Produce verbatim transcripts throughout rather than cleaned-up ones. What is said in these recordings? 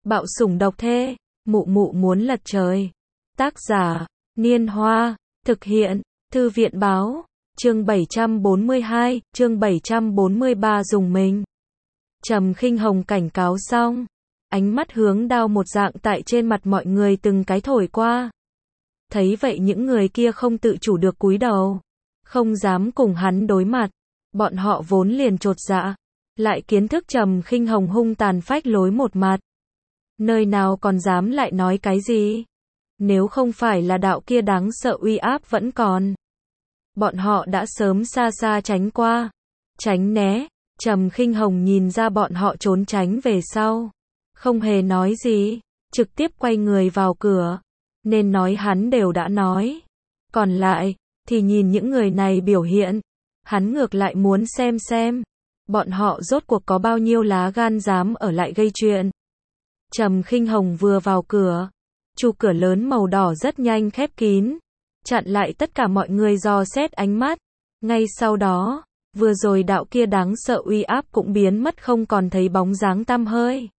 Bạo sủng độc thê, mụ mụ muốn lật trời. Tác giả, Niên Hoa, thực hiện, Thư viện báo, chương bảy trăm bốn mươi hai, chương bảy trăm bốn mươi ba dùng mình. Trầm Khinh Hồng cảnh cáo xong, ánh mắt hướng đao một dạng tại trên mặt mọi người từng cái thổi qua. Thấy vậy những người kia không tự chủ được cúi đầu, không dám cùng hắn đối mặt, bọn họ vốn liền chột dạ, lại kiến thức Trầm Khinh Hồng hung tàn phách lối một mặt. Nơi nào còn dám lại nói cái gì? Nếu không phải là đạo kia đáng sợ uy áp vẫn còn, bọn họ đã sớm xa xa tránh qua, tránh né. Trầm Khinh Hồng nhìn ra bọn họ trốn tránh về sau, không hề nói gì, trực tiếp quay người vào cửa. Nên nói hắn đều đã nói, còn lại thì nhìn những người này biểu hiện, hắn ngược lại muốn xem xem bọn họ rốt cuộc có bao nhiêu lá gan dám ở lại gây chuyện. Trầm Khinh Hồng vừa vào cửa, chu cửa lớn màu đỏ rất nhanh khép kín, chặn lại tất cả mọi người dò xét ánh mắt. Ngay sau đó, vừa rồi đạo kia đáng sợ uy áp cũng biến mất không còn thấy bóng dáng tăm hơi.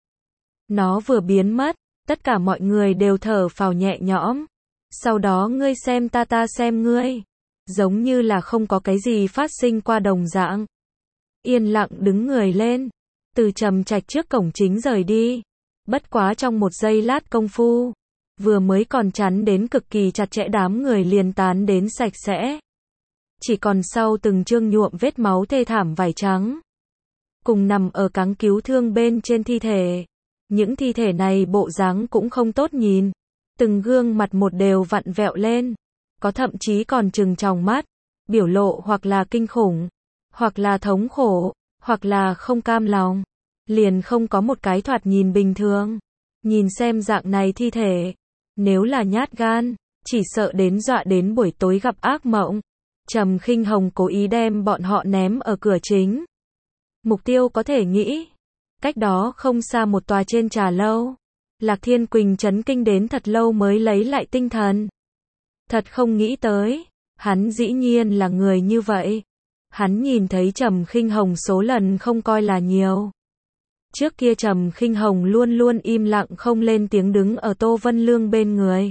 Nó vừa biến mất, tất cả mọi người đều thở phào nhẹ nhõm. Sau đó ngươi xem ta ta xem ngươi, giống như là không có cái gì phát sinh qua đồng dạng. Yên lặng đứng người lên, từ Trầm Trạch trước cổng chính rời đi. Bất quá trong một giây lát công phu, vừa mới còn chắn đến cực kỳ chặt chẽ đám người liền tán đến sạch sẽ. Chỉ còn sau từng chương nhuộm vết máu thê thảm vải trắng, cùng nằm ở cáng cứu thương bên trên thi thể. Những thi thể này bộ dáng cũng không tốt nhìn, từng gương mặt một đều vặn vẹo lên, có thậm chí còn trừng tròng mắt, biểu lộ hoặc là kinh khủng, hoặc là thống khổ, hoặc là không cam lòng, liền không có một cái thoạt nhìn bình thường. Nhìn xem dạng này thi thể, nếu là nhát gan, chỉ sợ đến dọa đến buổi tối gặp ác mộng. Trầm Khinh Hồng cố ý đem bọn họ ném ở cửa chính. Mục tiêu có thể nghĩ, cách đó không xa một tòa trên trà lâu. Lạc Thiên Quỳnh chấn kinh đến thật lâu mới lấy lại tinh thần. Thật không nghĩ tới, hắn dĩ nhiên là người như vậy. Hắn nhìn thấy Trầm Khinh Hồng số lần không coi là nhiều. Trước kia Trầm Khinh Hồng luôn luôn im lặng không lên tiếng đứng ở Tô Vân Lương bên người.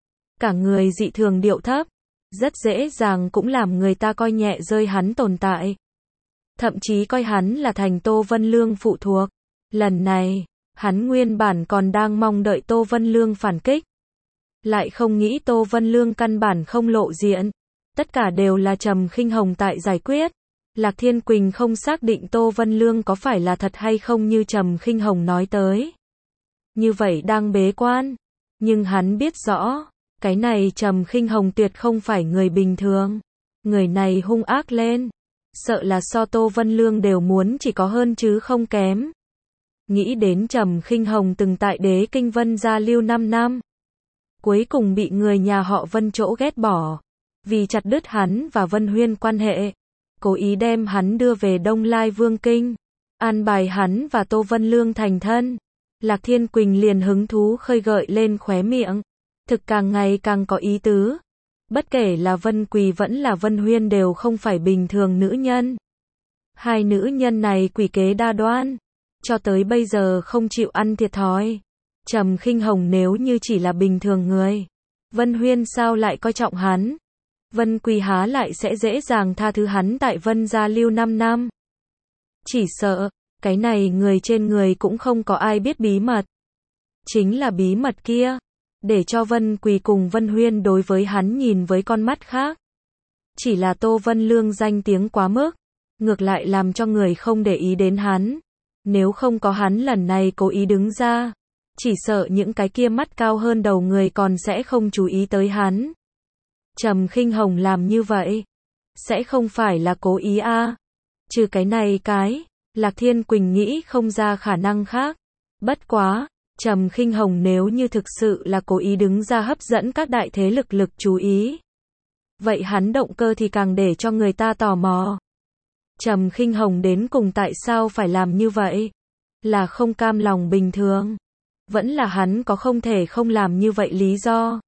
Cả người dị thường điệu thấp, rất dễ dàng cũng làm người ta coi nhẹ rơi hắn tồn tại. Thậm chí coi hắn là thành Tô Vân Lương phụ thuộc. Lần này, hắn nguyên bản còn đang mong đợi Tô Vân Lương phản kích. Lại không nghĩ Tô Vân Lương căn bản không lộ diện. Tất cả đều là Trầm Khinh Hồng tại giải quyết. Lạc Thiên Quỳnh không xác định Tô Vân Lương có phải là thật hay không như Trầm Khinh Hồng nói tới. Như vậy đang bế quan. Nhưng hắn biết rõ, cái này Trầm Khinh Hồng tuyệt không phải người bình thường. Người này hung ác lên, sợ là so Tô Vân Lương đều muốn chỉ có hơn chứ không kém. Nghĩ đến Trầm Khinh Hồng từng tại Đế Kinh Vân gia lưu năm năm. Cuối cùng bị người nhà họ Vân chỗ ghét bỏ. Vì chặt đứt hắn và Vân Huyên quan hệ, cố ý đem hắn đưa về Đông Lai Vương Kinh, an bài hắn và Tô Vân Lương thành thân. Lạc Thiên Quỳnh liền hứng thú khơi gợi lên khóe miệng. Thực càng ngày càng có ý tứ. Bất kể là Vân Quỳ vẫn là Vân Huyên đều không phải bình thường nữ nhân. Hai nữ nhân này quỷ kế đa đoan, cho tới bây giờ không chịu ăn thiệt thòi. Trầm Khinh Hồng nếu như chỉ là bình thường người, Vân Huyên sao lại coi trọng hắn? Vân Quỳ há lại sẽ dễ dàng tha thứ hắn tại Vân gia lưu năm năm. Chỉ sợ, cái này người trên người cũng không có ai biết bí mật. Chính là bí mật kia, để cho Vân Quỳ cùng Vân Huyên đối với hắn nhìn với con mắt khác. Chỉ là Tô Vân Lương danh tiếng quá mức, ngược lại làm cho người không để ý đến hắn. Nếu không có hắn lần này cố ý đứng ra, chỉ sợ những cái kia mắt cao hơn đầu người còn sẽ không chú ý tới hắn. Trầm Khinh Hồng làm như vậy, sẽ không phải là cố ý a? À? Trừ cái này cái, Lạc Thiên Quỳnh nghĩ không ra khả năng khác. Bất quá, Trầm Khinh Hồng nếu như thực sự là cố ý đứng ra hấp dẫn các đại thế lực lực chú ý, vậy hắn động cơ thì càng để cho người ta tò mò. Trầm Khinh Hồng đến cùng tại sao phải làm như vậy? Là không cam lòng bình thường? Vẫn là hắn có không thể không làm như vậy lý do?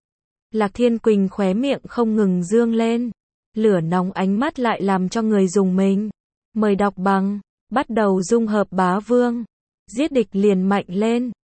Lạc Thiên Quỳnh khóe miệng không ngừng dương lên, lửa nóng ánh mắt lại làm cho người dùng mình. Mời đọc bằng, bắt đầu dung hợp bá vương. Giết địch liền mạnh lên.